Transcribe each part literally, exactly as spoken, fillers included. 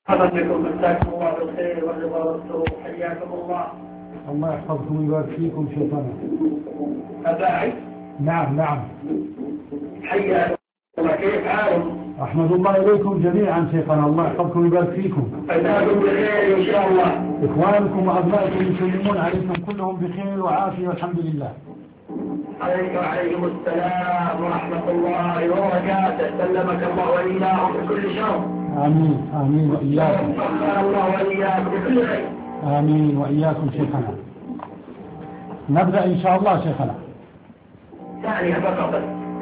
بكم جزاكم الله بالخير والرضا والسرور. حياكم الله. الله يحفظكم ويبارك فيكم شيخنا. أباعي؟ نعم نعم. حياكم الله. كيف حالكم؟ أحمد الله إليكم جميعا شيخنا. الله يحفظكم ويبارك فيكم. أتاكم بخير إن شاء الله. إخوانكم وأبنائكم يسلمون عليكم كلهم بخير وعافية والحمد لله. عليك وعليكم السلام ورحمة الله وبركاته. سلمك الله وإياهم بكل شر. آمين آمين وإياكم. سلم الله وإياكم بكل خير. آمين وإياكم شيخنا. نبدأ إن شاء الله شيخنا. ثانية فقط.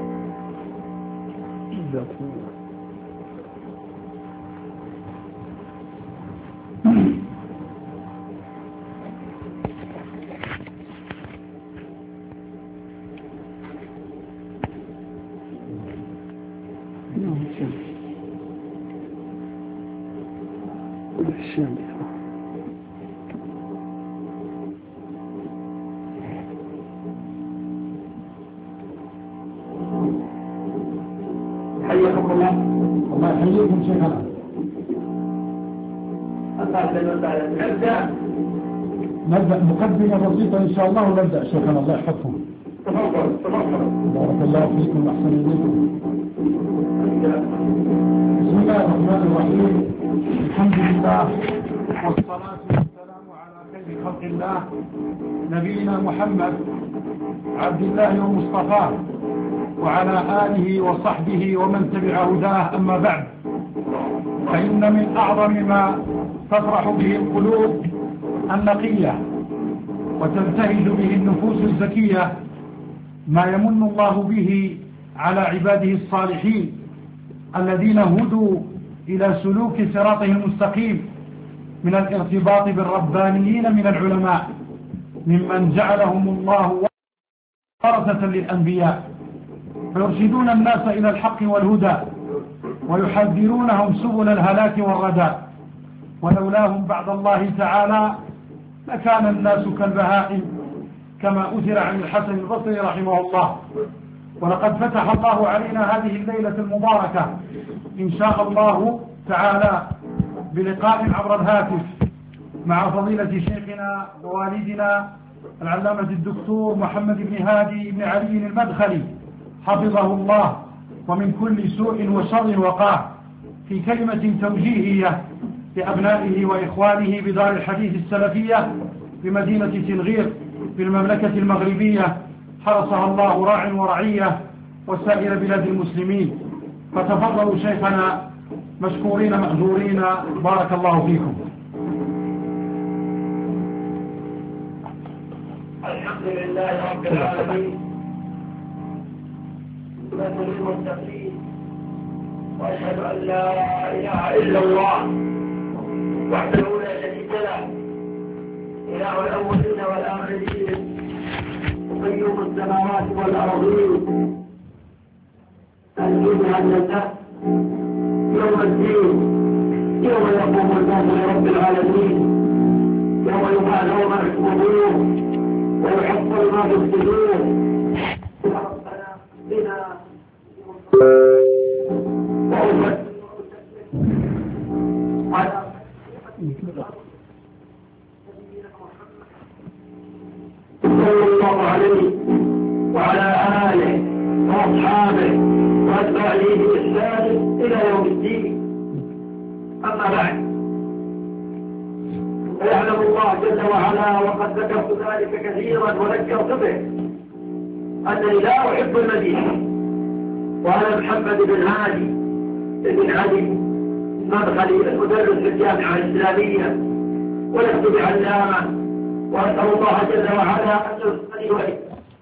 حياكم الله. الله يحييكم شيخنا. نبدأ نبدأ مقدمة بسيطة إن شاء الله ونبدأ شيخنا. الله يحفظكم. تفضل تفضل. بارك الله فيكم وأحسن إليكم. بسم الله الرحمن الرحيم. الحمد لله والصلاة والسلام على خير خلق الله نبينا محمد عبد الله ومصطفاه وعلى آله وصحبه ومن تبع هداه. أما بعد، فإن من أعظم ما تفرح به القلوب النقية وتبتهج به النفوس الزكية ما يمن الله به على عباده الصالحين الذين هدوا إلى سلوك صراطه المستقيم من الارتباط بالربانيين من العلماء ممن جعلهم الله ورثة للأنبياء، فيرشدون الناس إلى الحق والهدى ويحذرونهم سبل الهلاك والردى. ولولاهم بعد الله تعالى لكان الناس كالبهائم كما أثر عن الحسن البصري رحمه الله. ولقد فتح الله علينا هذه الليلة المباركة إن شاء الله تعالى بلقاء عبر الهاتف مع فضيلة شيخنا ووالدنا العلامة الدكتور محمد بن هادي بن علي المدخلي حفظه الله ومن كل سوء وشر وقاه، في كلمة توجيهية لأبنائه وإخوانه بدار الحديث السلفية بمدينة تلغير في المملكة المغربية، حرسها الله راع ورعية وسائر بلاد المسلمين. فتفضلوا شيخنا مشكورين مأجورين. بارك الله فيكم. الحمد لله رب العالمين والصلاة للمتقين، وأشهد أن لا إله إلا الله وحده لا شريك له، إله الأولين والآخرين، قيوم السماوات والأرضين، الجود عن النفس يوم الدين، يوم يقوم الناس لرب العالمين، يوم يبعثون ما في القبور ويحصل ما في الصدور. ربنا بنا على صلى الله عليه وعلى آله وأصحابه وأتباعه بإحسان إلى يوم الدين. أما بعد، فيعلم الله جل وعلا وقد ذكرت ذلك كثيرا وذكرت به أنني لا أحب المديح، وأنا محمد بن هادي بن علي المدخلي المدرس في الجامعة الإسلامية، ولست بعلامة، وأسأل الله جل وعلا أن يرزقني وإياكم.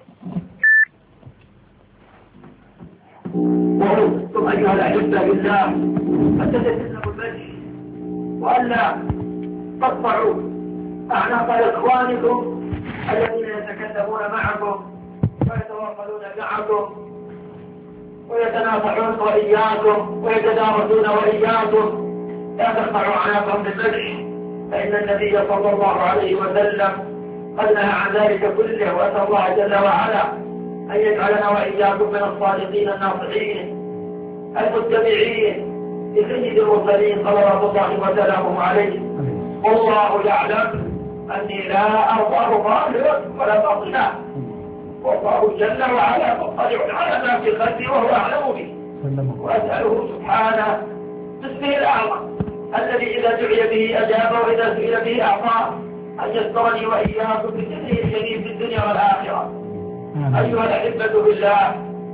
وأوصيكم أيها الأحبة بالله أن تتجنبوا المشي وألا تقطعوا أعناق إخوانكم الذين يتكلمون معكم ويتواصلون معكم ويتنافعون وإياكم ويتدارسون وإياكم. لا تقطعوا أعناقهم بالمشي، فإن النبي صلى الله عليه وسلم قد نهى عن ذلك كله. وأسأل الله جل وعلا أن يجعلنا وإياكم من الصادقين الناصحين المتبعين لسيد المرسلين صلوات الله وسلامه عليه: والله يعلم أني لا أرضاه ظاهرا ولا باطنا، والله جل وعلا مطلع على ما في قلبي وهو أعلم به. وأسأله سبحانه باسمه الأعظم الذي إذا دعي به أجاب وإذا سئل به أعطاه أن يسترني وإياكم بسره الجليل في الدنيا والآخرة. أيها الأحبة بالله،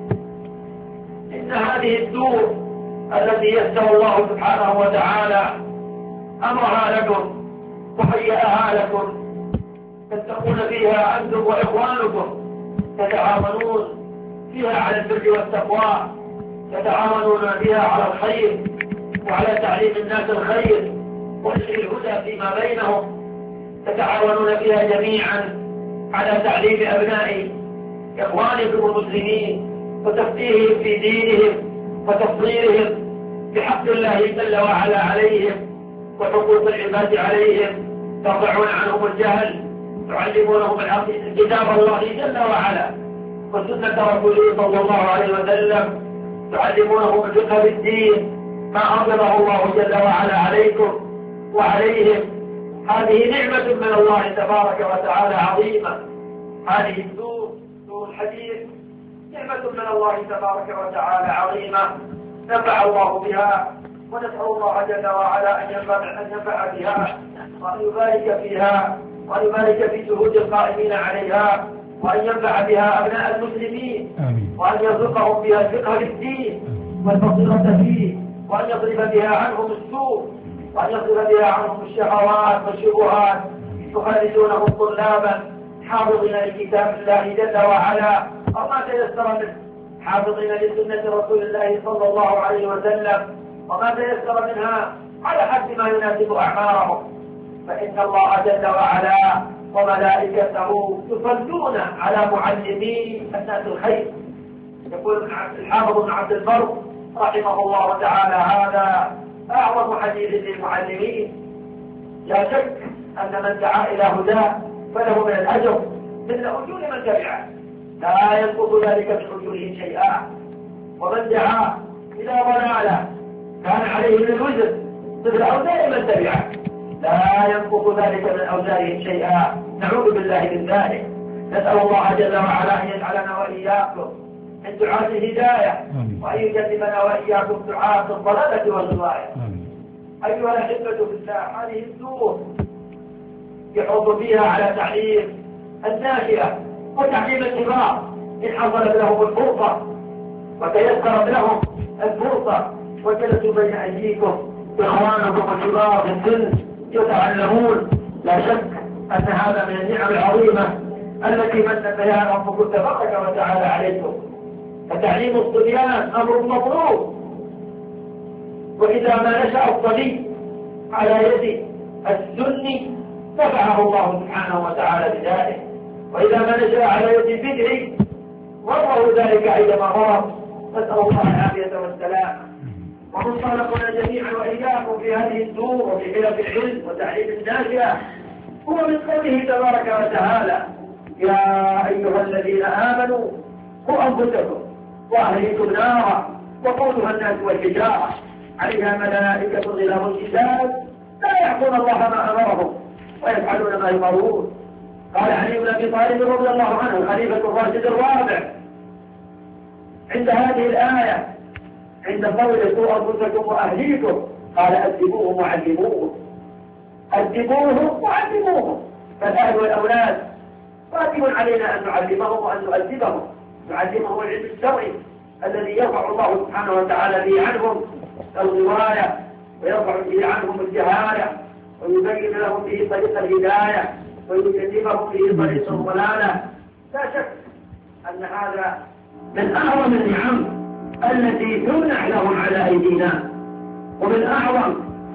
إن هذه الدور التي يسر الله سبحانه وتعالى أمرها لكم وهيئها لكم تتقون فيها أنتم وإخوانكم، تتعاونون فيها على البر والتقوى، تتعاونون فيها على الخير وعلى تعليم الناس الخير ونشر الهدى فيما بينهم، تتعاونون فيها جميعا على تعليم أبناء إخوانكم المسلمين وتفقيههم في دينهم وتصديرهم بحق الله جل وعلا عليهم وحقوق العباد عليهم، ترفعون عنهم الجهل، تعلمونهم كتاب الله جل وعلا وسنة رسوله صلى الله عليه وسلم، تعلمونهم الفقه بالدين ما أنزله الله جل وعلا عليكم وعليهم. هذه نعمة من الله تبارك وتعالى عظيمة. هذه السور سور الحديث نعمة من الله تبارك وتعالى عظيمة نفع الله بها، ونسأل الله جل وعلا أن ينفع, أن ينفع بها وأن يبارك فيها وأن يبارك في جهود القائمين عليها، وأن ينفع بها أبناء المسلمين، وأن يرزقهم بها الفقه في الدين والبصيرة فيه، وأن يصرف بها عنهم السوء، وأن يصرف بها عنهم الشهوات والشبهات، يخرجونهم طلابا حافظين لكتاب الله جل وعلا وما تيسر منه، حافظين لسنة رسول الله صلى الله عليه وسلم وما تيسر منها على حد ما يناسب أعمارهم. فإن الله جل وعلا وملائكته يصلون على معلمي الناس الخير. يقول الحافظ بن عبد البر رحمه الله تعالى: هذا أعظم حديث للمعلمين. لا شك أن من دعا إلى هداه فله من الأجر مثل أجور من تبعه، لا ينقص ذلك من أجورهم شيئا. ومن دعا إلى ضلالة كان عليه من الوزر مثل أوزار من تبعه، لا ينقص ذلك من أوزارهم شيئا. نعوذ بالله من ذلك. نسأل الله جل وعلا أن يجعلنا وإياكم من دعاة الهداية، وأن يجنبنا وإياكم دعاة الضلالة والغواية. أيها الأحبة بالله، هذه السور يحض فيها على تعليم الناشئة وتعليم الكبار إن حصلت لهم الفرصة وتيسرت لهم الفرصة وجلسوا بين أيديكم إخوانكم الكبار في السن يتعلمون. لا شك أن هذا من النعم العظيمة التي من بها ربكم تبارك وتعالى عليكم. فتعليم الصبيان أمر مطلوب، وإذا ما نشأ الصبي على يد السني نفعه الله سبحانه وتعالى بذلك، وإذا ما نشأ على يد البدع ضره ذلك أيضا مرض. نسأل الله العافية والسلامة. ومنطلقنا جميعا وإياكم في هذه السور وفي حلف العلم وتعليم الناشئة هو من قوله تبارك وتعالى: يا أيها الذين آمنوا قوا أنفسكم وأهليكم نارا وقودها الناس والحجارة عليها ملائكة غلاظ شداد لا يعصون الله ما أمرهم ويفعلون ما يؤمرون. قال علي بن أبي طالب رضي الله عنه الخليفة الراشد الرابع عند هذه الآية عند قول قوا أنفسكم وأهليكم قال: أدبوهم وعلموهم. أدبوهم وعلموهم. فالأهل والأولاد واجب علينا أن نعلمهم وأن نؤدبهم، نعلمهم العلم الشرعي الذي يرفع الله سبحانه وتعالى به عنهم الغواية ويرفع به عنهم الجهالة ويبين لهم به طريق الهداية ويجنبهم به طريق الضلالة. لا شك أن هذا من أعظم النعم التي تمنح لهم على أيدينا، ومن أعظم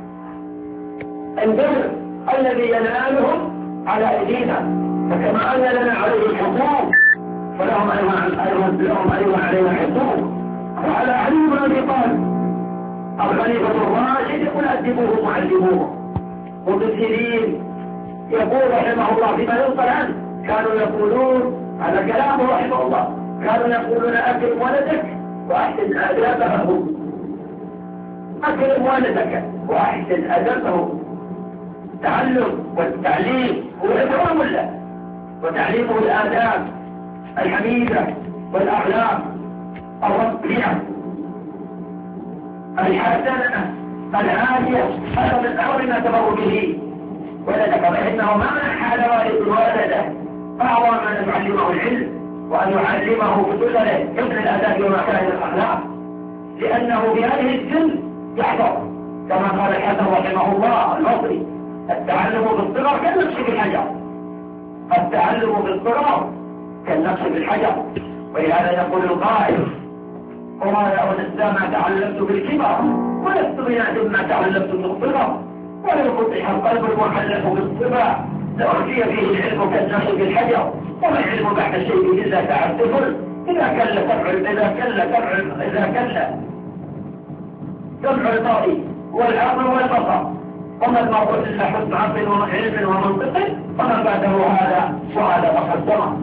البر الذي ينالهم على أيدينا. فكما أن لنا عليه حقوق فلهم أيضا أيضا علينا حقوق. وعلى علي بن أبي طالب الخليفة الراشد يقول: أدبوهم وعلموهم. وابن سيرين يقول رحمه الله فيما ينقل عنه: كانوا يقولون، هذا كلامه رحمه الله، كانوا يقولون: أكرم ولدك وأحسن آدابه. أكرم والدك وأحسن أدبه. التعلم والتعليم هو إكرام له، وتعليمه الآداب الحميدة والأخلاق الرقية الحسنة العالية. هذا من أمر ما تبر به ولدك، فإنه ما حال والد ولده فهو أن يعلمه العلم وأن يعلمه بسلله حسن الآداب ومكارم الأخلاق، لأنه بهذه السن يحفظ. كما قال الحسن رحمه الله البصري: التعلم بالصغر كالنقش بالحجر. التعلم بالصغر كالنقش بالحجر. ولهذا يقول القائل: وما أنسى ما تعلمت بالكبر ولست بنادم ما تعلمت بالصغر. ولو فتح القلب المحلق بالصبا لأرجي فيه العلم كالنقش بالحجر. وما العلم بعد الشيء إلا تعسف إذا كل سمع إذا كل سمع إذا كل سمع المرء والعقل والبصر. وما المرء إلا حسن عقل وعلم ومنطق، وما بعده هذا وهذا فقد ضمن.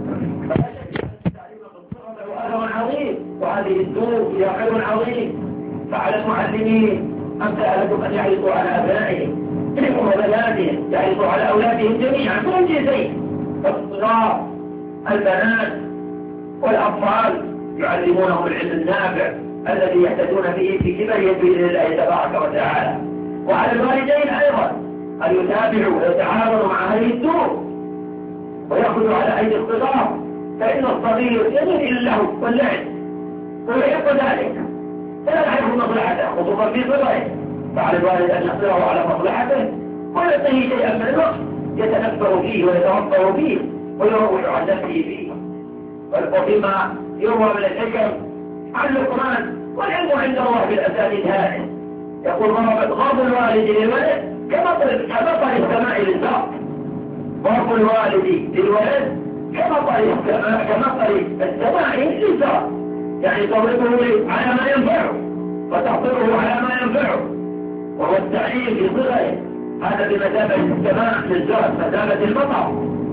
وهذا عظيم، وهذه الدروس هي خير عظيم. فعلى المعلمين أمثالكم أن يعرضوا على أبنائهم وبناتهم، يعرضوا على أولادهم جميعا كل جزئين، الصغار البنات والأطفال، يعلمونهم العلم النافع الذي يهتدون به في كبرهم بإذن الله تبارك وتعالى. وعلى الوالدين أيضا أن يتابعوا ويتعاونوا مع هذه الدروس ويأخذوا على أيدي الصغار، فإن الصغير يميل إلى اللهو واللعب ويحب ذلك فلا يعرف مصلحته خصوصا في صغره. فعلى الوالد أن يحصله على مصلحته ويعطيه شيئا من الوقت يتنفر فيه ويتوفر فيه ويروح عن نفسه فيه. وفيما يروى من الحكم عن لقمان: والعلم عند الله بالأسانيد هائل. يقول: ضربت غضب الوالد للولد كمطر السماء للزرع. ضرب الوالد للولد كمطر السماء كمطر السماء للزرع، يعني تضربه على ما ينفعه وتحضره على ما ينفعه. وهو التعليم في صغره هذا بمثابة السماء للزرع، مثابة المطر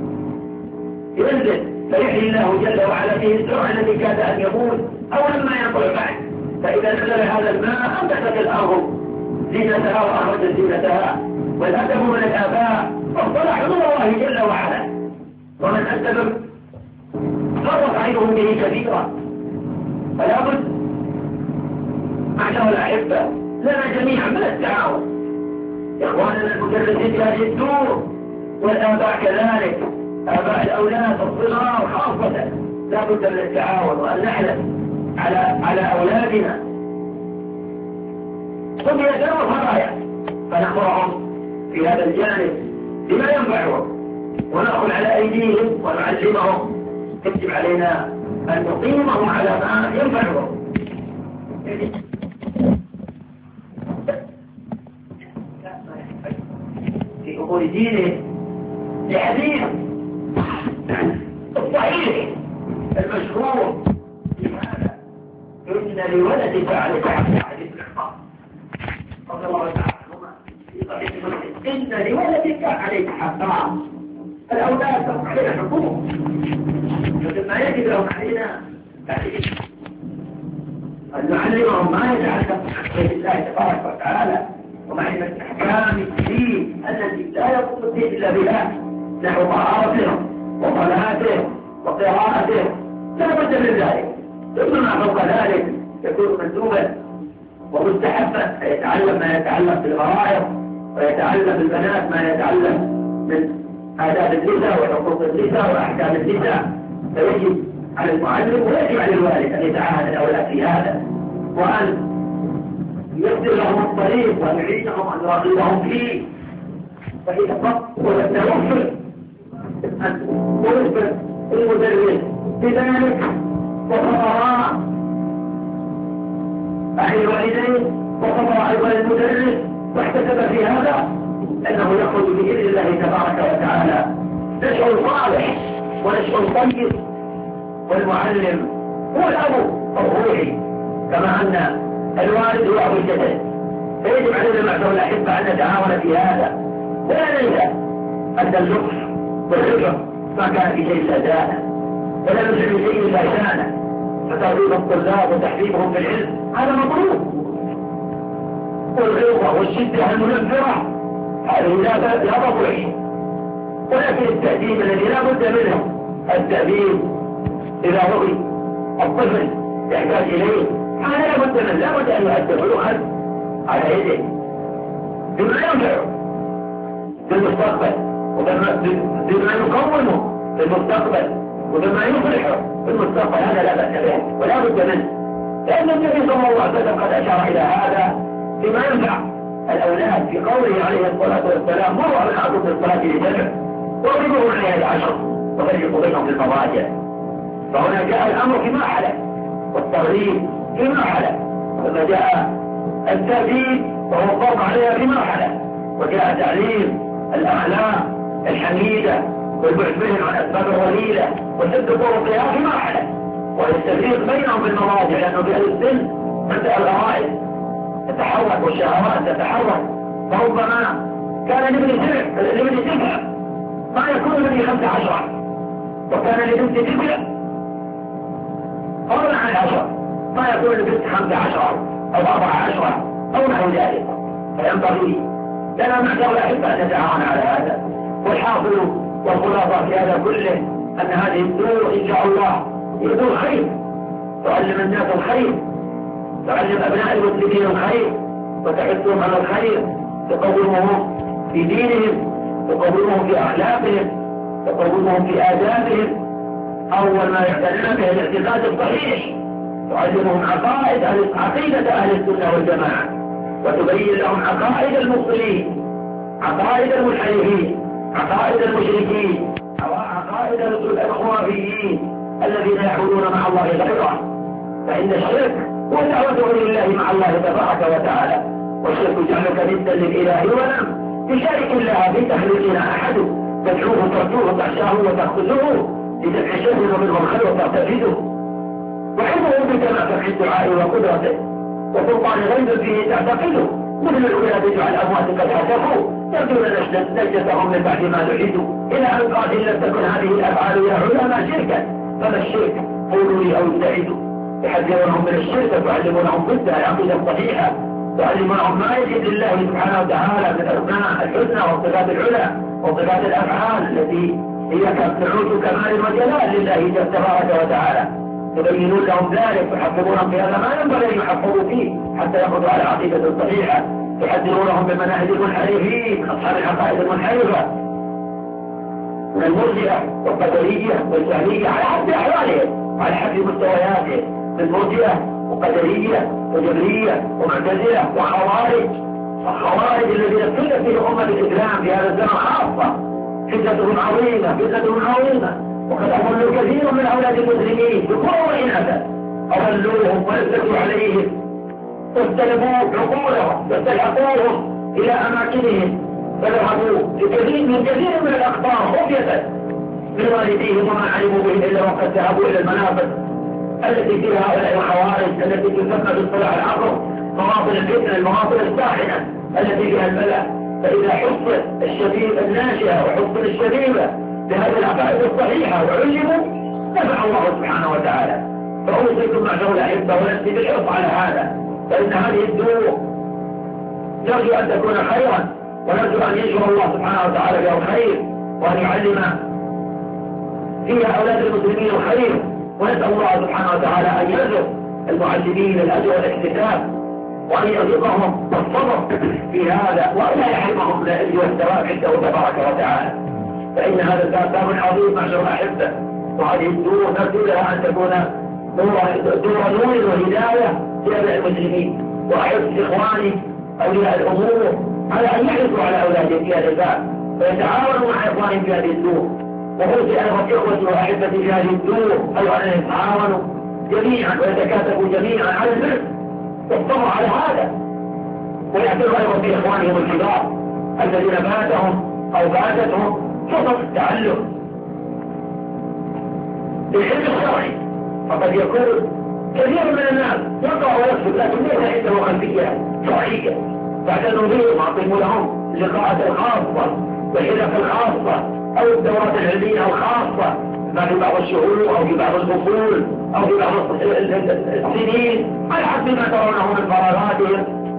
ينزل فيحيي الله جل وعلا فيه الزرع الذي كاد أن يموت أو لما ينطلع بعد. فإذا نزل هذا الماء أنبتت الأرض زينتها وأخرجت زينتها. والأدب من الآباء واصطلح نور الله جل وعلا، ومن أسبب فرط عينهم به كبيرا. فلا بد معشر الأحبة لنا جميعا من التعاون، إخواننا المدرسين في هذه الدور والآباء كذلك، آباء الأولاد الصغار خاصة، لا بد من التعاون وأن نحرص على على أولادنا. هم يدروا الخطايا فنأمرهم في هذا الجانب بما ينفعهم ونأخذ على أيديهم ونعلمهم. يجب علينا أن نقيمهم على ما ينفعهم. في أمور دينه لحديث الصحيح المشهور لهذا: إن لولدك عليك حديث الحق رضي الله تعالى عنهما في صحيح مسلم: إن لولدك عليك حقا. الأولاد لهم علينا حقوق، ما يجب لهم علينا تعليم أن نعلمهم ما يتعلق بحق الله تبارك وتعالى ومعرفة أحكام الدين التي لا يقوم الدين إلا بها، نحو طهارتهم وصلاتهم وقراءتهم، لا بد من ذلك. ثم ما فوق ذلك يكون مندوبا ومستحبا، فيتعلم ما يتعلق بالغرائض ويتعلم البنات ما يتعلم من آداب النساء وحقوق النساء وأحكام النساء. فيجب على المعلم ويجب على الوالد أن يتعاهد الأولاد في هذا، وأن يقدر لهم الطريق وأن يعينهم أن يراقبهم فيه. فإذا فقط والتوفر أن يخبر المدرس بذلك وخبراء أهل الوالدين وخبراء أيضا المدرس واحتسب في هذا أنه يخرج بإذن الله تبارك وتعالى نشأ صالح ونشأ طيب. والمعلم هو الأب الروحي كما أن الوالد هو أبو الجسد، فيجب علينا معشر الأحبة أن نتعاون في هذا ولا ننسى أن اللطف والفكر ما كان في شيء سدانا ولا نسعى في شيء لسانا. فترغيب الطلاب وتحبيبهم في العلم هذا مطلوب، والغلظة والشدة المنفرة هذه لا لا تطيع. ولكن التأديب الذي لا بد منه التأديب إذا رضي الطفل يحتاج إليه هذا لا بد منه، لا بد أن يؤدب ويؤخذ على يده بما ينفعه في المستقبل وبما يقومه في المستقبل وبما يصلحه في المستقبل. هذا لا بأس به ولا بد منه، لأن النبي صلى الله عليه وسلم قد أشار إلى هذا بما ينفع الأولاد في قوله عليه الصلاة والسلام: مروا أبناءكم بالصلاة لسبع واضربوهم عليها لعشر وفرقوا بينهم في المضاجع. فهنا جاء الأمر فيما حلف والتغليب فيما حلف، ثم جاء التأديب وهو الضوء عليها فيما حلف، وجاء تعليم الأخلاق الحميدة والبعد بهم عن أسباب الرذيلة وسد طرقها فيما حلف، والتفريق بينهم في المضاجع، لأنه في أهل السن تبدأ الغرائز تتحرك والشهوات تتحرك. فربما كان لابن سبع لابن سبع ما يكون لابن خمس عشرة، وكان لبنت تسع أربع عشر ما يكون لبنت خمس عشرة أو أربع عشرة أو نحو ذلك. فينبغي لنا معشر الأحبة أن نتعاون على هذا. والحاصل والخلاصة في هذا كله أن هذه الدور إن شاء الله هي دور خير، تعلم الناس الخير، تعلم أبناء المسلمين الخير وتحثهم على الخير، تقومهم في دينهم، تقومهم في أخلاقهم، تقومهم في آدابهم. أول ما يعتنون به الاعتقاد الصحيح، تعلمهم عقائد عقيدة أهل السنة والجماعة، وتبين لهم عقائد المبطلين، عقائد المنحرفين، عقائد المشركين، عقائد الخرافيين الذين يعبدون مع الله غيره. فإن الشرك هو دعوته لله مع الله تبارك وتعالى، والشرك جعلك ندا للإله ولم تشارك الله في تخليقنا أحد، تدعوه ترجوه تخشاه وتأخذه لدفع شر ومنه الخير وترتفده، وحفظه بكما في الدعاء وقدرته، وسلطان غيب فيه تعتقده، مثل الأولاد تجعل الأموات قد حسفوا يرجون نجدتهم من بعد ما نعيدوا، إلى أن قال إن لم تكن هذه الأفعال يا علماء شركا فما الشرك؟ قولوا لي أو ابتعدوا. يحذرونهم من الشرك ويعلمونهم ضدها العقيدة الصحيحة، ويعلمونهم ما يجد الله سبحانه وتعالى من الأسماء الحسنى والصفات العلى وصفات الأفعال التي هي كالثلوث كمال وجلال لله تبارك وتعالى. يبينون لهم ذلك ويحفظونهم في هذا ما ينبغي أن يحفظوا فيه حتى يأخذوا على العقيدة الصحيحة. يحذرونهم من مناهج المنحرفين، أصحاب العقائد المنحرفة من المرجئة والقدرية والجهمية على حد أحوالهم، على حد مستوياتهم، من مرجئة وقدرية وجبرية ومعتزلة وخوارج. الخوارج الذين ابتلت به أمة الإسلام في هذا الزمن خاصة فتنتهم عظيمة، فتنتهم عظيمة، وقد أضلوا كثير من أولاد المسلمين ذكورا وإناثا، أضلوهم وأسلكوا عليهم واستلموا عقولهم واستلحقوهم إلى أماكنهم، فذهبوا لكثير من كثير من الأخبار خفية من والديهم وما علموا به إلا وقد ذهبوا إلى المناطق التي فيها هؤلاء الخوارج التي تسمى باصطلاح العصر مواطن الفتنة، المواطن الساخنة التي فيها البلاء. فإذا حصل الشبيب الناشئة وحصل الشبيبة بهذه العقائد الصحيحة وعلموا نفع الله سبحانه وتعالى. فأوصيكم معشر الأحبة ونفسي بالحرص على هذا، فإن هذه الدور نرجو أن تكون خيرا، ونرجو أن ينشر الله سبحانه وتعالى بها الخير، وأن يعلم فيها أولاد المسلمين الخير، ونسأل الله سبحانه وتعالى أن يرزق المعلمين الأجر والاحتساب، وأن يرزقهم الصبر في هذا، وأن لا يحرمهم الأجر والثواب عنده تبارك وتعالى. فإن هذا الباب باب عظيم معشر الأحبة، وهذه الدور نرجو لها أن تكون دور نور وهداية لأبناء المسلمين. وأحب إخواني أولياء الأمور على أن يحرصوا على أولادهم في هذا الباب، فيتعاونوا مع إخوانهم في هذه الدور. وأوصي أيضا إخوتي وأحبتي في هذه الدور أيضا أن يتعاونوا جميعا ويتكاتفوا جميعا على البر والصبر على هذا، ويعتبروا أيضا في إخوانهم الكبار الذين فاتهم أو فاتتهم فرصة التعلم بالعلم الشرعي. فقد يكون كثير من الناس يقرأ ويكتب لكن ليس عنده خلفية شرعية، فاعتنوا بهم واعطوا لهم اللقاءات الخاصة والحلق الخاصة أو الدورات العلمية الخاصة ما في بعض الشهور أو في بعض الفصول أو في بعض السنين على حسب ما ترونه من فراغاتهم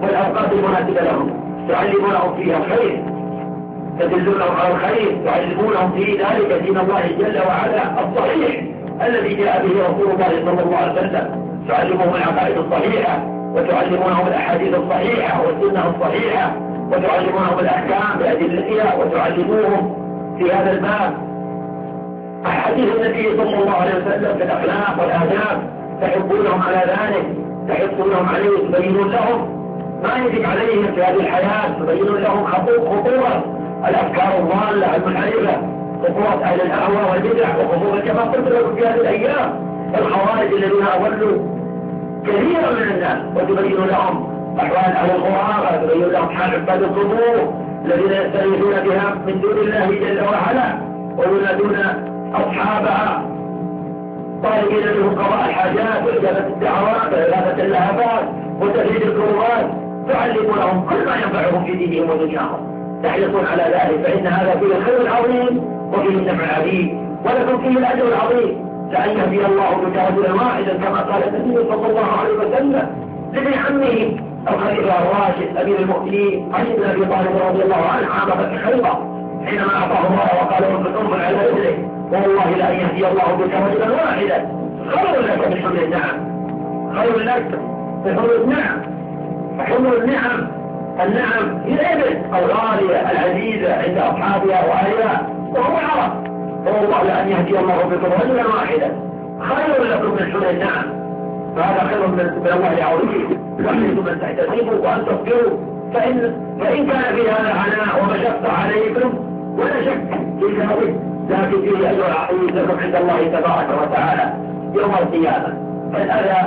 والأوقات المناسبة لهم، تعلمونهم فيها الخير، تدلونهم على الخير، تعلمونهم في ذلك دين الله جل وعلا الصحيح الذي جاء به رسول الله صلى الله عليه وسلم، تعلمهم العقائد الصحيحة، وتعلمونهم الأحاديث الصحيحة والسنة الصحيحة، وتعلمونهم الأحكام بأدلتها، وتعلموهم في هذا الباب أحاديث النبي صلى الله عليه وسلم في الأخلاق والآداب، تحبونهم على ذلك، تحثونهم عليه، تبينون لهم ما يجب عليهم في هذه الحياة، تبينون لهم خطورة الأفكار الضالة المنحرفة، خطورة أهل الأهواء والبدع، وخطورة كما قلت لكم في هذه الأيام الخوارج الذين أضلوا كثيرا من الناس، وتبين لهم أحوال أهل الخرافة، تبين لهم حال عباد القبور الذين يستغيثون بها من دون الله جل وعلا، وينادون أصحابها طالبين منهم قضاء الحاجات وإجابة الدعوات وإغاثة اللهفات وتفريج الكروات، تعلمونهم كل ما ينفعهم في دينهم ودنياهم، تحرصون على ذلك، فإن هذا فيه الخير العظيم وفيه النفع العظيم، ولكم فيه الأجر العظيم، لأن يهدي الله بك رجلا واحدا كما قال النبي صلى الله عليه وسلم لابن عمه الخليفة الراشد أمير المؤمنين علي بن أبي طالب رضي الله عنه عام فتح خيبر، حينما أعطاه الله وقال انفق انفق على رجله، والله لأن يهدي الله بك رجلا واحدا خير لك من حمل النعم، خير لك من حمل النعم. فحمل النعم، النعم هي الإبل الغالية العزيزة عند أصحابها وأهلها، وهو عرف، والله لأن يهدي الله بكم رجلا واحدا خير لكم من حمل النعم، فهذا خير من الله العظيم، واحرصوا من تحتسبوا وأن تصبروا، فإن, فإن كان في هذا عناء ومشقة عليكم ولا شك في ذلك، لكن فيه أجر عظيم لكم عند الله تبارك وتعالى يوم القيامة. فالأذى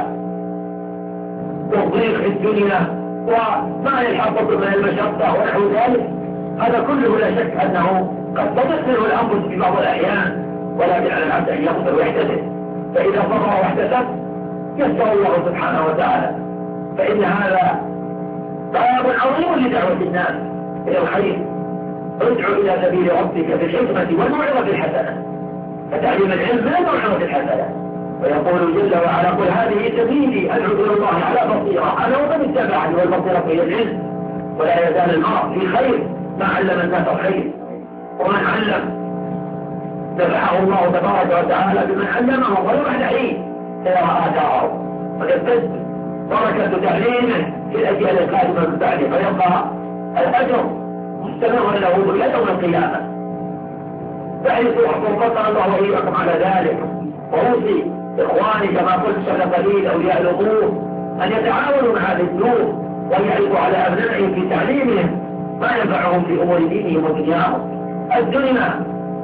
والضيق في الدنيا وما يلحقكم من المشقة ونحو ذلك، هذا كله لا شك أنه قد تضيق منه الأنفس في بعض الأحيان، ولكن على العبد أن يصبر ويحتسب، فإذا صبر واحتسب يسر الله سبحانه وتعالى، فإن هذا باب عظيم لدعوة الناس إلى الخير. ادعو إلى سبيل ربك بالحكمة والموعظة الحسنة، فتعليم العلم من الموعظة الحسنة، ويقول جل وعلا قل هذه سبيلي أدعو إلى الله على بصيرة أنا ومن اتبعني، والبصيرة هي العلم، ولا يزال المرء في خير ما علم الناس الخير، ومن علم نفعه الله تبارك وتعالى بمن علمه ولو بعد حين إذا رأى داره، ويزداد بركة تعليمه في الأجيال القادمة من بعده، فيبقى الأجر مستمر له إلى يوم القيامة. فاحرصوا حقوقنا الله وإياكم على ذلك، وأوصي إخواني كما قلت سبق قليل أولياء الأمور أن يتعاونوا مع هذه الأمور، وأن يعرفوا على أبنائهم في تعليمهم ما ينفعهم في أمور دينهم ودنياهم. الدنيا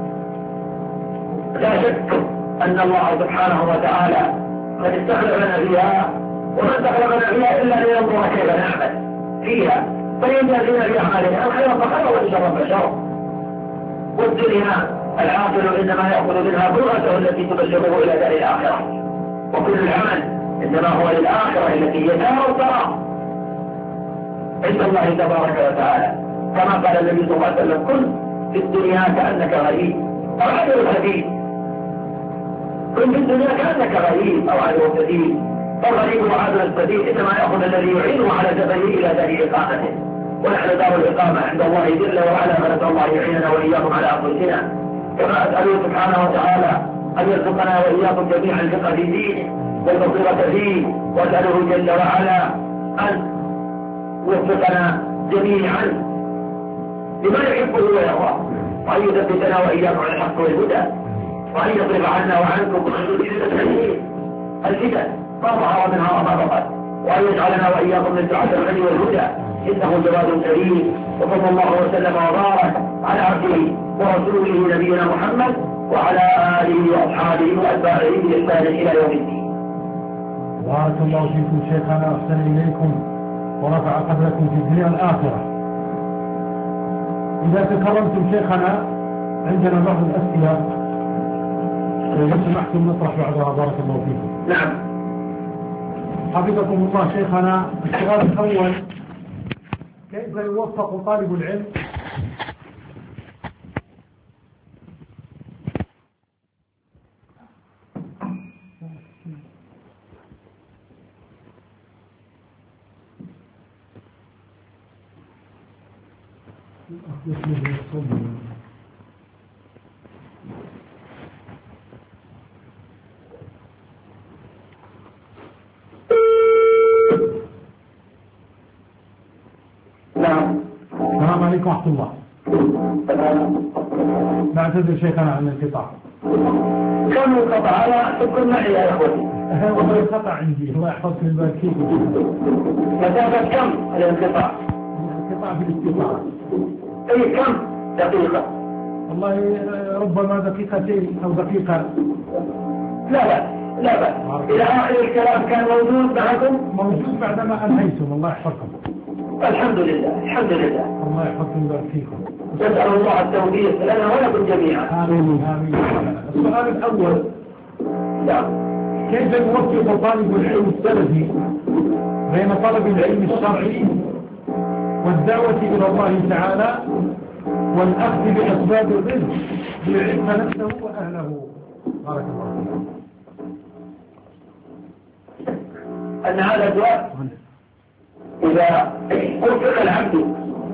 لا شك أن الله سبحانه وتعالى قد استخلفنا فيها، وما استخلفنا فيها إلا لينظر كيف نعمل فيها، فإن جازينا في أعمالنا الخير فخير والشر فشر. والدنيا العاقل إنما يأخذ منها بغته التي تبشره إلى دار الآخرة، وكل العمل إنما هو للآخرة التي هي دار القرار عند الله تبارك وتعالى، كما قال النبي صلى الله عليه وسلم كن في الدنيا كأنك غريب أو عدو سبيل، كن في الدنيا كأنك غريب أو عدو سبيل، فالغريب وعدو السبيل إنما يأخذ الذي يعينه على سفره إلى دار إقامته، ونحن دار الإقامة عند الله جل وعلا، فنسأل الله يعيننا وإياكم على أنفسنا، كما أسأله سبحانه وتعالى أن يرزقنا وإياكم جميعا الفقه في دينه والبصيرة فيه، وأسأله جل وعلا أن يوفقنا جميعا لما يحبه ويرضاه، وأن يثبتنا وإياكم على الحق والهدى، وأن يصرف عنا وعنكم الفتن ما ظهر منها وما بطن، وأن يجعلنا وإياكم من دعاة الخير والهدى، إنه جواد كريم. وصلى الله وسلم وبارك على عبده ورسوله نبينا محمد وعلى آله وأصحابه وأتباعه بإحسان إلى يوم الدين. بارك الله فيكم شيخنا، أحسن إليكم ورفع قدركم في الدنيا والآخرة. إذا تكرمتم شيخنا عندنا بعض الأسئلة لو سمحتم نطرح بعضها، بارك الله فيكم. نعم. حفظكم الله شيخنا، السؤال الأول: كيف يوفق طالب العلم نعم. السلام عليكم ورحمة الله. نعتذر شيخنا عن الانقطاع. كم انقطع على تكون معي يا اخوتي؟ والله انقطع عندي، الله يحفظك ويبارك فيك. مسافة كم الانقطاع؟ الانقطاع في الاستطاعة. اي كم دقيقة؟ والله ربما دقيقتين او دقيقة. لا لا لا بأس. إلى آخر الكلام كان موجود معكم؟ موجود بعدما أنهيتم. الله يحفظكم. الحمد لله الحمد لله. الله يحفظكم ويبارك فيكم. نسأل الله التوفيق لنا ولكم جميعا. آمين آمين. السؤال الأول. نعم. كيف يوفق طالب العلم السلفي بين طلب العلم الشرعي والدعوة إلى الله تعالى والأخذ بأسباب الرزق ليعف نفسه وأهله؟ بارك الله فيكم. أن هذا الدعاء إذا وفق العبد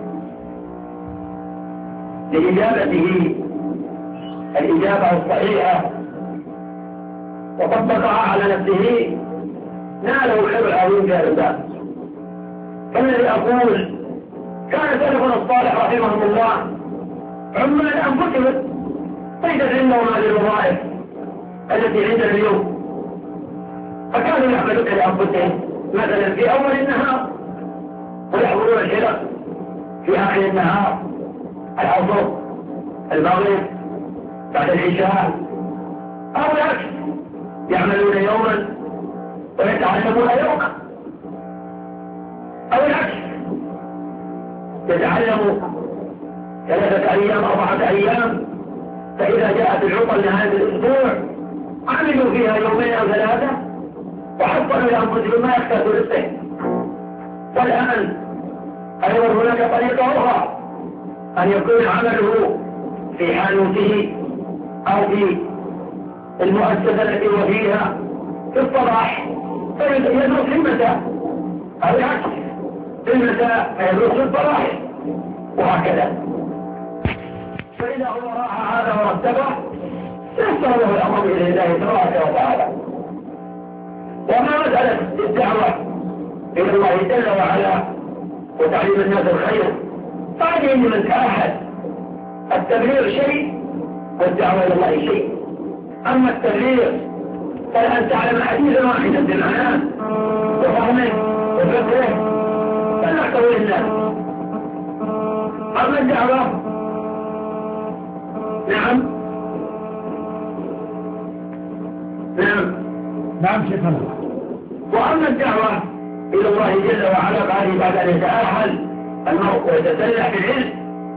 لإجابته الإجابة الصحيحة وطبقها على نفسه ناله الخير العظيم في هذا الباب. فالذي أقول كان سلفنا الصالح رحمهم الله عمال أنفسهم ليست عندهم هذه الوظائف التي عندنا اليوم، فكانوا يعملون لأنفسهم مثلا في أول النهار ويحضرون الحلق في آخر النهار، العصر، المغرب، بعد العشاء، أو العكس يعملون يوما ويتعلمون يوما، أو العكس يتعلموا ثلاثة أيام أربعة أيام، فإذا جاءت العطل نهاية الأسبوع عملوا فيها يومين أو ثلاثة وحصلوا لأنفسهم ما يحتاج رزقه. والآن أيضا هناك طريقة أخرى، أن يكون عمله في حانوته أو في المؤسسة التي هو فيها في الصباح فيدرس في المساء، أو العكس في المساء فيدرس في الصباح، وهكذا. فإذا هو راح هذا ورتبه يسر له الأمر إلى الله تبارك وتعالى. وما مسألة الدعوة إلى الله جل وعلا وتعليم الناس الخير هذه من تأهل. التبليغ شيء والدعوة إلى الله شيء. أما التبليغ فلأن تعلم حديثا واحدا بمعناه وفهمه وفقه فنحتوي للناس. أما الدعوة نعم نعم نعم شيخنا. وأما الدعوة إلى الله جل وعلا بعد بعد أن يتأهل المرء ويتسلح بالعلم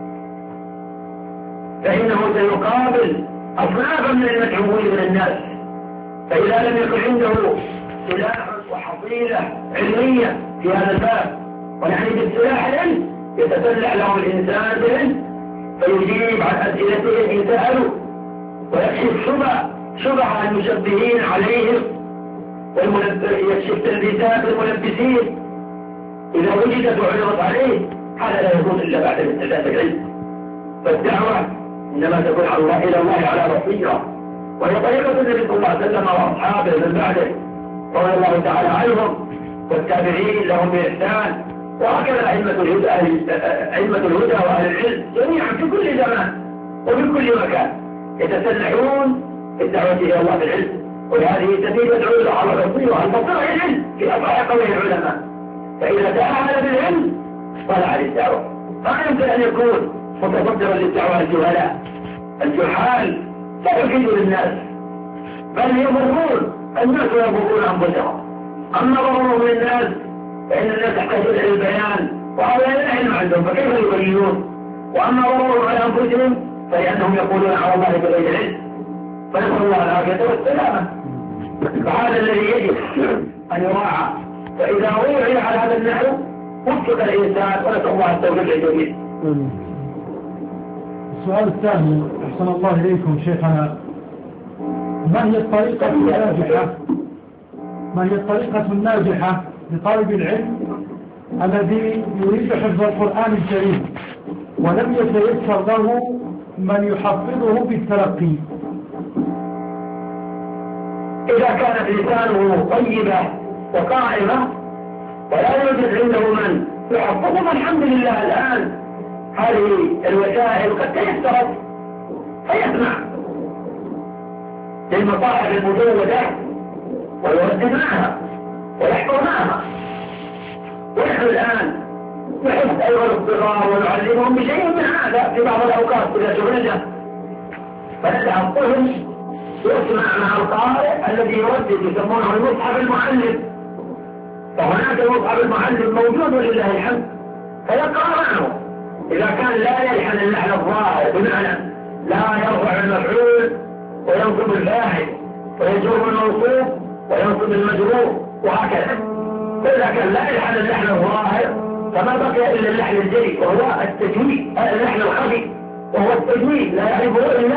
فإنه سيقابل أصنافا من المدعوين من الناس، فإذا لم يكن عنده سلاح وحصيلة علمية في هذا الباب ونحن بالسلاح العلم يتسلح له الإنسان بالعلم فيجيب عن أسئلته إن سألوا ويكشف شبه شبه المشبهين عليهم ويكشف تلبيسات الملبسين إذا وجدت وعرضت عليه. هذا لا يكون إلا بعد الاستعداد العلم. فالدعوة إنما تكون على الله إلى الله على بصيرة، وهي طريقة النبي صلى الله عليه وسلم وأصحابه من بعده رضي الله تعالى عنهم والتابعين لهم بإحسان، وهكذا أئمة الهدى أئمة الهدى وأهل العلم جميعا في كل زمان وفي كل مكان يتسلحون الدعوة إلى الله بالعلم. وهذه سبيل يدعو إلى على بصيرة. البصيرة هي العلم في أصح قوله العلماء. فإذا تأهل بالعلم طلع للدعوة. ما يمكن أن يكون متصدرا للدعوة الجهلاء. الجحال لا يفيدوا للناس بل يضرون الناس ويضرون أنفسهم. أما ضررهم للناس فإن الناس يحتاجون إلى البيان وهذا لا علم عندهم فكيف يبينون. وأما ضررهم على أنفسهم فلأنهم يقولون على الله بغير علم. فنسأل الله العافية والسلامة. فهذا الذي يجب أن يراعى. فإذا وضع على هذا النحو وفق الإنسان ونسأل الله التوفيق الجميل. السؤال الثاني أحسن الله إليكم شيخنا، ما هي الطريقة الناجحة ما هي الطريقة الناجحة لطالب العلم الذي يريد حفظ القرآن الكريم ولم يتيسر له من يحفظه بالتلقي. إذا كانت لسانه طيبة وقائمة ولا يوجد عنده من يحفظه، الحمد لله الآن هذه الوسائل قد تيسرت فيسمع للمصاحف المجودة ويردد معها ويحفظ معها. ونحن الآن نحب أيضا الصغار ونعلمهم بشيء من هذا في بعض الأوقات إذا شغلنا، فندع الطفل يسمع مع القارئ الذي يردد، يسمونه المصحف المعلم. فهناك المصحف المعلم موجود ولله الحمد، فيقرأ معه. إذا كان لا يلحن اللحن الظاهر بمعنى لا يرفع المفعول وينصب الفاعل ويجر الموصوف وينصب المجرور وهكذا، فإذا كان لا يلحن اللحن الظاهر فما بقي إلا اللحن الجلي وهو التجويد، اللحن الخفي وهو التجويد لا يعرفه إلا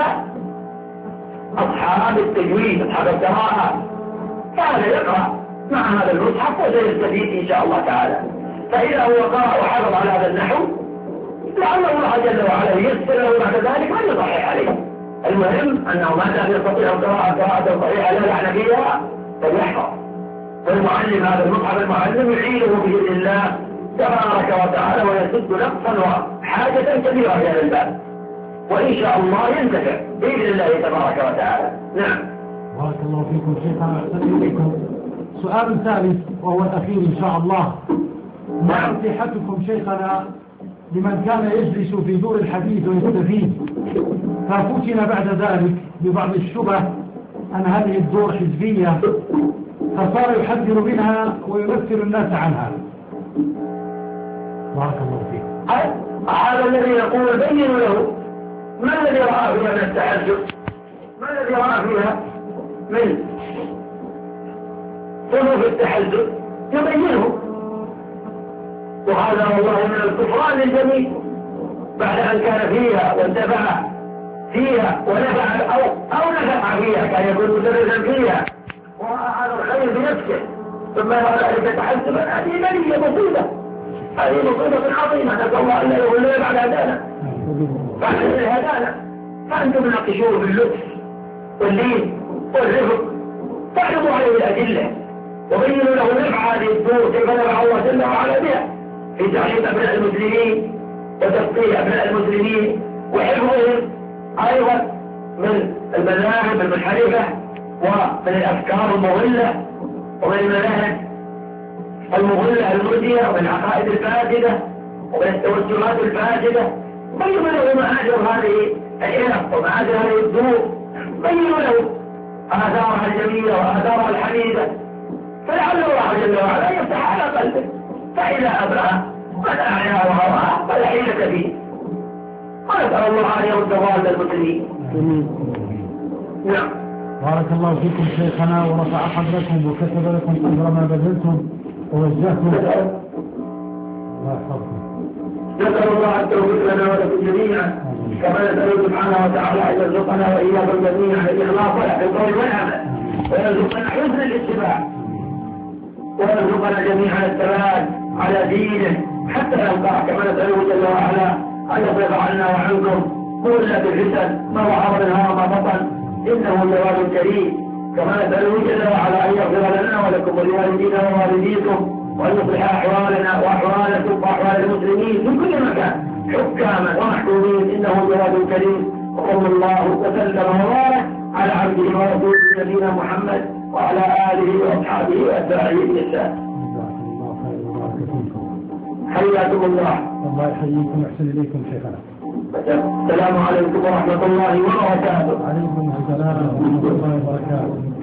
أصحاب التجويد أصحاب القراءة، فهذا يقرأ مع هذا المصحف وسيستفيد إن شاء الله تعالى. فإذا هو قرأ وحفظ على هذا النحو لعل الله جل وعلا ييسر له بعد ذلك من يصحح عليه. المهم أنه ما دام يستطيع القراءة قراءة صحيحة لا لحن فيها فليحفظ، والمعلم هذا المصحف المعلم يعينه بإذن الله تبارك وتعالى ويسد نقصا وحاجة كبيرة في هذا الباب، وإن شاء الله ينتفع بإذن الله تبارك وتعالى. نعم. بارك الله فيكم شيخنا وأحسن إليكم. سؤال ثالث وهو الأخير إن شاء الله. ما نصيحتكم شيخنا لمن كان يجلس في دور الحديث ويستفيد ففتن بعد ذلك ببعض الشبه أن هذه الدور حزبية فصار يحذر منها وينفر الناس عنها؟ بارك الله فيكم. هذا الذي يقول بينوا له ما الذي رأى فيها من التحدث، ما الذي رأى فيها من صنوف التحدث يبينه، وهذا والله من الكفران للجميع بعد أن كان فيها وانتفع فيها ونفع أو, أو نفع فيها، كان يكون مدرسا فيها ورأى هذا الخير بنفسه ثم يرى ذلك تحسبا. هذه بلية مصيبة، هذه مصيبة عظيمة، نسأل الله أن لا يقول لنا بعد هدانا بعد هدانا. فأنتم ناقشوه باللطف واللين والرفق، تعرضوا عليه الأدلة وبينوا له نفع هذه الدور كيف نفع الله جل وعلا بها في تعليم أبناء المسلمين وتفقيه أبناء المسلمين وحفظهم أيضا من المذاهب المنحرفة ومن الأفكار المضلة ومن المذاهب المضلة المؤذية ومن العقائد الفاسدة ومن التوجهات الفاسدة. بينوا له مآثر هذه الحرف ومآثر هذه الدور، بينوا له آثارها الجميلة وآثارها الحميدة، فلعل الله جل وعلا يفتح على قلبه، فإذا أبرأ من أعياه وهواه فلا حيلة فيه. ونسأل الله أن يرد ضال المسلمين. نعم. بارك الله فيكم شيخنا ورفع قدركم وكتب لكم قدر ما بذلتم ووجهتم. الله يحفظكم. نسأل الله التوفيق لنا ولكم جميعا، كما نسأل سبحانه وتعالى أن يرزقنا وإياكم جميعا الإخلاص في القول والعمل، ويرزقنا حسن الاتباع، ويرزقنا جميعا الثبات على دينه حتى نلقاه، كما نسأله جل وعلا أن يصرف عنا وعنكم كل الفتن ما ظهر منها وما بطن، إنه جواد كريم. كما نسأله جل وعلا أن يغفر لنا ولكم ولوالدينا ووالديكم وأن يصلح أحوالنا وأحوالكم وأحوال المسلمين في كل مكان حكاما ومحكومين، إنه جواد كريم. وصلى الله وسلم وبارك على عبده ورسوله نبينا محمد وعلى آله وأصحابه وأتباعه بإحسان. حياكم الله. الله يحييكم ويحسن إليكم شيخنا. السلام عليكم ورحمة الله وبركاته. وعليكم السلام ورحمة الله وبركاته.